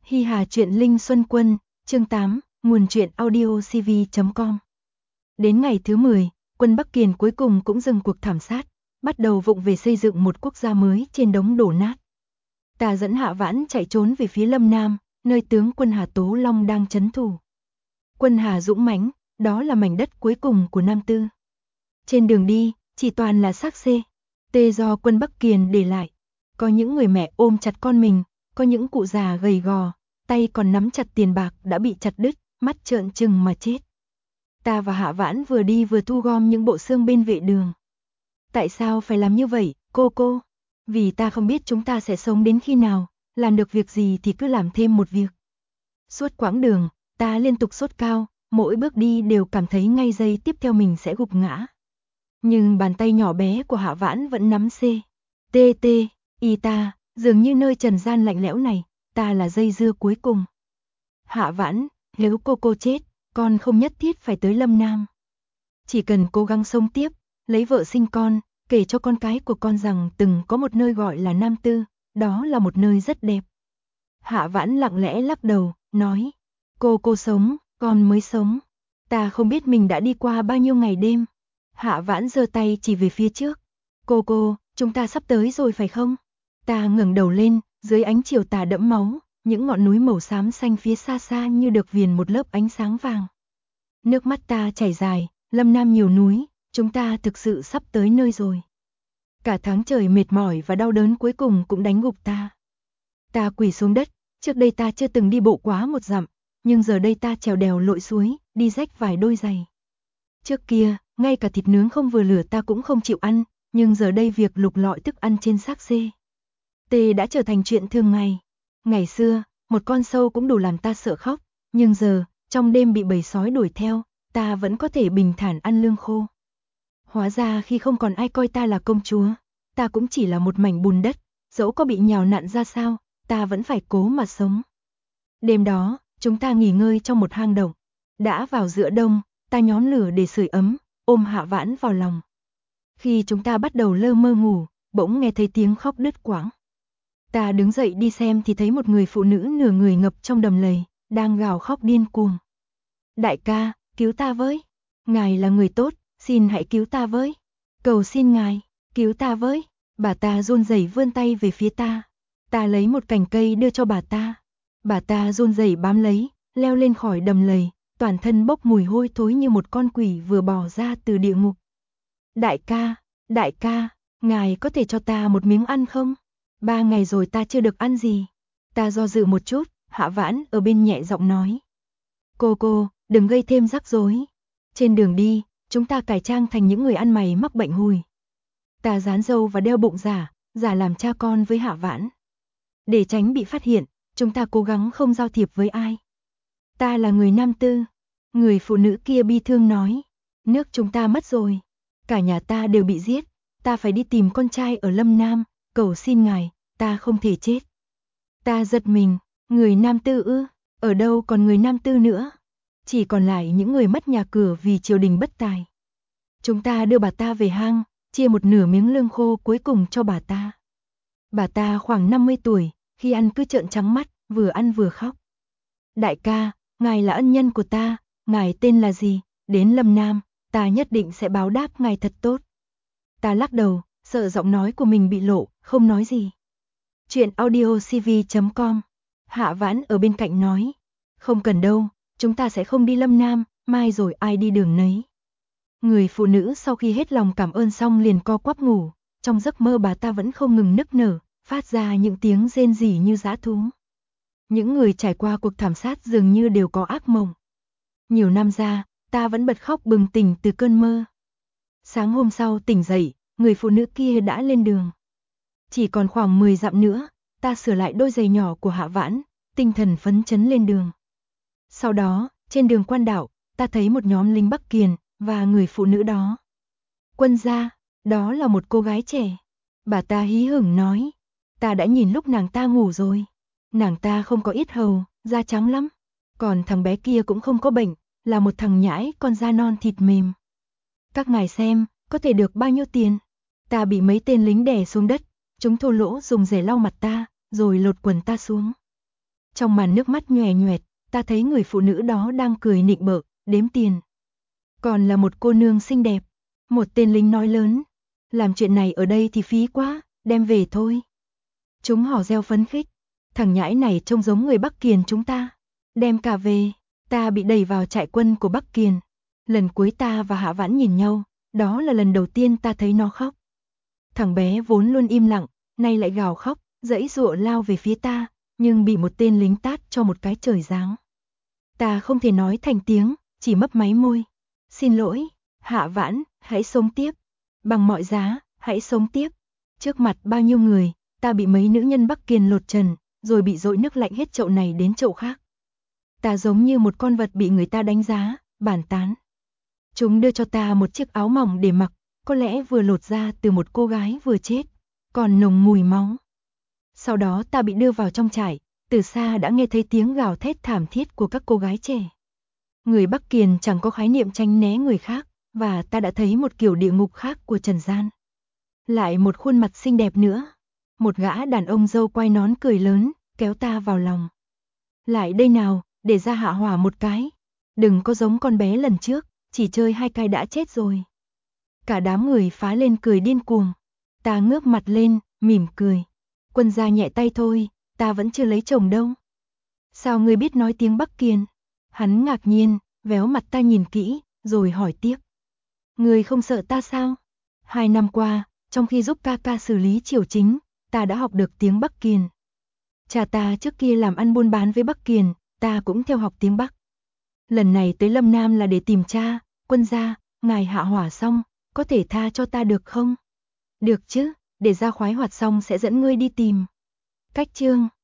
Hi Hà truyện Linh Xuân Quân, chương 8, nguồn truyện audiocv.com. Đến ngày thứ 10, quân Bắc Kiền cuối cùng cũng dừng cuộc thảm sát, bắt đầu vụng về xây dựng một quốc gia mới trên đống đổ nát. Ta dẫn Hạ Vãn chạy trốn về phía Lâm Nam, nơi tướng quân Hà Tố Long đang trấn thủ. Quân Hà dũng mãnh, đó là mảnh đất cuối cùng của Nam Tư. Trên đường đi, chỉ toàn là xác xê, tê do quân Bắc Kiền để lại. Có những người mẹ ôm chặt con mình, có những cụ già gầy gò, tay còn nắm chặt tiền bạc đã bị chặt đứt, mắt trợn trừng mà chết. Ta và Hạ Vãn vừa đi vừa thu gom những bộ xương bên vệ đường. Tại sao phải làm như vậy, cô? Vì ta không biết chúng ta sẽ sống đến khi nào, làm được việc gì thì cứ làm thêm một việc. Suốt quãng đường, ta liên tục sốt cao, mỗi bước đi đều cảm thấy ngay giây tiếp theo mình sẽ gục ngã. Nhưng bàn tay nhỏ bé của Hạ Vãn vẫn nắm y ta, dường như nơi trần gian lạnh lẽo này, ta là dây dưa cuối cùng. Hạ Vãn, nếu cô chết, con không nhất thiết phải tới Lâm Nam. Chỉ cần cố gắng sống tiếp, lấy vợ sinh con, kể cho con cái của con rằng từng có một nơi gọi là Nam Tư, đó là một nơi rất đẹp. Hạ Vãn lặng lẽ lắc đầu, nói, cô sống, con mới sống. Ta không biết mình đã đi qua bao nhiêu ngày đêm. Hạ Vãn giơ tay chỉ về phía trước. Cô, chúng ta sắp tới rồi phải không? Ta ngẩng đầu lên, dưới ánh chiều tà đẫm máu, những ngọn núi màu xám xanh phía xa xa như được viền một lớp ánh sáng vàng. Nước mắt ta chảy dài, Lâm Nam nhiều núi, chúng ta thực sự sắp tới nơi rồi. Cả tháng trời mệt mỏi và đau đớn cuối cùng cũng đánh gục ta. Ta quỳ xuống đất, trước đây ta chưa từng đi bộ quá 1 dặm, nhưng giờ đây ta trèo đèo lội suối, đi rách vài đôi giày. Trước kia, ngay cả thịt nướng không vừa lửa ta cũng không chịu ăn, nhưng giờ đây việc lục lọi thức ăn trên xác xê đã trở thành chuyện thường ngày. Ngày xưa, một con sâu cũng đủ làm ta sợ khóc, nhưng giờ, trong đêm bị bầy sói đuổi theo, ta vẫn có thể bình thản ăn lương khô. Hóa ra khi không còn ai coi ta là công chúa, ta cũng chỉ là một mảnh bùn đất, dẫu có bị nhào nặn ra sao, ta vẫn phải cố mà sống. Đêm đó, chúng ta nghỉ ngơi trong một hang động. Đã vào giữa đông, ta nhóm lửa để sưởi ấm, ôm Hạ Vãn vào lòng. Khi chúng ta bắt đầu lơ mơ ngủ, bỗng nghe thấy tiếng khóc đứt quãng. Ta đứng dậy đi xem thì thấy một người phụ nữ nửa người ngập trong đầm lầy, đang gào khóc điên cuồng. Đại ca, cứu ta với. Ngài là người tốt, xin hãy cứu ta với. Cầu xin ngài, cứu ta với. Bà ta run rẩy vươn tay về phía ta. Ta lấy một cành cây đưa cho bà ta. Bà ta run rẩy bám lấy, leo lên khỏi đầm lầy, toàn thân bốc mùi hôi thối như một con quỷ vừa bò ra từ địa ngục. Đại ca, ngài có thể cho ta một miếng ăn không? 3 ngày rồi ta chưa được ăn gì. Ta do dự một chút, Hạ Vãn ở bên nhẹ giọng nói. Cô, đừng gây thêm rắc rối. Trên đường đi, chúng ta cải trang thành những người ăn mày mắc bệnh hùi. Ta dán râu và đeo bụng giả làm cha con với Hạ Vãn. Để tránh bị phát hiện, chúng ta cố gắng không giao thiệp với ai. Ta là người Nam Tư. Người phụ nữ kia bi thương nói. Nước chúng ta mất rồi. Cả nhà ta đều bị giết. Ta phải đi tìm con trai ở Lâm Nam. Cầu xin ngài, ta không thể chết. Ta giật mình, người Nam Tư ư? Ở đâu còn người Nam Tư nữa? Chỉ còn lại những người mất nhà cửa vì triều đình bất tài. Chúng ta đưa bà ta về hang, chia một nửa miếng lương khô cuối cùng cho bà ta. Bà ta khoảng 50 tuổi, khi ăn cứ trợn trắng mắt, vừa ăn vừa khóc. Đại ca, ngài là ân nhân của ta, ngài tên là gì? Đến Lâm Nam, ta nhất định sẽ báo đáp ngài thật tốt. Ta lắc đầu, sợ giọng nói của mình bị lộ, không nói gì. Chuyện audiocv.com. Hạ Vãn ở bên cạnh nói. Không cần đâu, chúng ta sẽ không đi Lâm Nam, mai rồi ai đi đường nấy. Người phụ nữ sau khi hết lòng cảm ơn xong liền co quắp ngủ. Trong giấc mơ bà ta vẫn không ngừng nức nở, phát ra những tiếng rên rỉ như dã thú. Những người trải qua cuộc thảm sát dường như đều có ác mộng. Nhiều năm ra, ta vẫn bật khóc bừng tỉnh từ cơn mơ. Sáng hôm sau tỉnh dậy, người phụ nữ kia đã lên đường. Chỉ còn khoảng 10 dặm nữa, ta sửa lại đôi giày nhỏ của Hạ Vãn, tinh thần phấn chấn lên đường. Sau đó, trên đường quan đảo, ta thấy một nhóm lính Bắc Kiền và người phụ nữ đó. Quân gia, đó là một cô gái trẻ. Bà ta hí hửng nói, ta đã nhìn lúc nàng ta ngủ rồi. Nàng ta không có yết hầu, da trắng lắm. Còn thằng bé kia cũng không có bệnh, là một thằng nhãi con da non thịt mềm. Các ngài xem, có thể được bao nhiêu tiền? Ta bị mấy tên lính đè xuống đất, chúng thô lỗ dùng rẻ lau mặt ta, rồi lột quần ta xuống. Trong màn nước mắt nhòe nhoẹt, ta thấy người phụ nữ đó đang cười nịnh bợ, đếm tiền. Còn là một cô nương xinh đẹp. Một tên lính nói lớn, làm chuyện này ở đây thì phí quá, đem về thôi. Chúng hò reo phấn khích, thằng nhãi này trông giống người Bắc Kiền chúng ta. Đem cả về, ta bị đẩy vào trại quân của Bắc Kiền. Lần cuối ta và Hạ Vãn nhìn nhau, đó là lần đầu tiên ta thấy nó khóc. Thằng bé vốn luôn im lặng, nay lại gào khóc, giãy giụa lao về phía ta, nhưng bị một tên lính tát cho một cái trời giáng. Ta không thể nói thành tiếng, chỉ mấp máy môi. Xin lỗi, Hạ Vãn, hãy sống tiếp. Bằng mọi giá, hãy sống tiếp. Trước mặt bao nhiêu người, ta bị mấy nữ nhân Bắc Kiền lột trần, rồi bị dội nước lạnh hết chậu này đến chậu khác. Ta giống như một con vật bị người ta đánh giá, bàn tán. Chúng đưa cho ta một chiếc áo mỏng để mặc, có lẽ vừa lột ra từ một cô gái vừa chết, còn nồng mùi máu. Sau đó ta bị đưa vào trong trại, từ xa đã nghe thấy tiếng gào thét thảm thiết của các cô gái trẻ. Người Bắc Kiền chẳng có khái niệm tránh né người khác, và ta đã thấy một kiểu địa ngục khác của trần gian. Lại một khuôn mặt xinh đẹp nữa. Một gã đàn ông râu quai nón cười lớn, kéo ta vào lòng. Lại đây nào, để ra hạ hỏa một cái. Đừng có giống con bé lần trước, chỉ chơi 2 cái đã chết rồi. Cả đám người phá lên cười điên cuồng. Ta ngước mặt lên, mỉm cười. Quân gia nhẹ tay thôi, ta vẫn chưa lấy chồng đâu. Sao ngươi biết nói tiếng Bắc Kiền? Hắn ngạc nhiên, véo mặt ta nhìn kỹ, rồi hỏi tiếp. Ngươi không sợ ta sao? 2 năm qua, trong khi giúp ca ca xử lý triều chính, ta đã học được tiếng Bắc Kiền. Cha ta trước kia làm ăn buôn bán với Bắc Kiền, ta cũng theo học tiếng Bắc. Lần này tới Lâm Nam là để tìm cha, quân gia, ngài hạ hỏa xong, có thể tha cho ta được không? Được chứ, để ra khoái hoạt xong sẽ dẫn ngươi đi tìm. Cách chương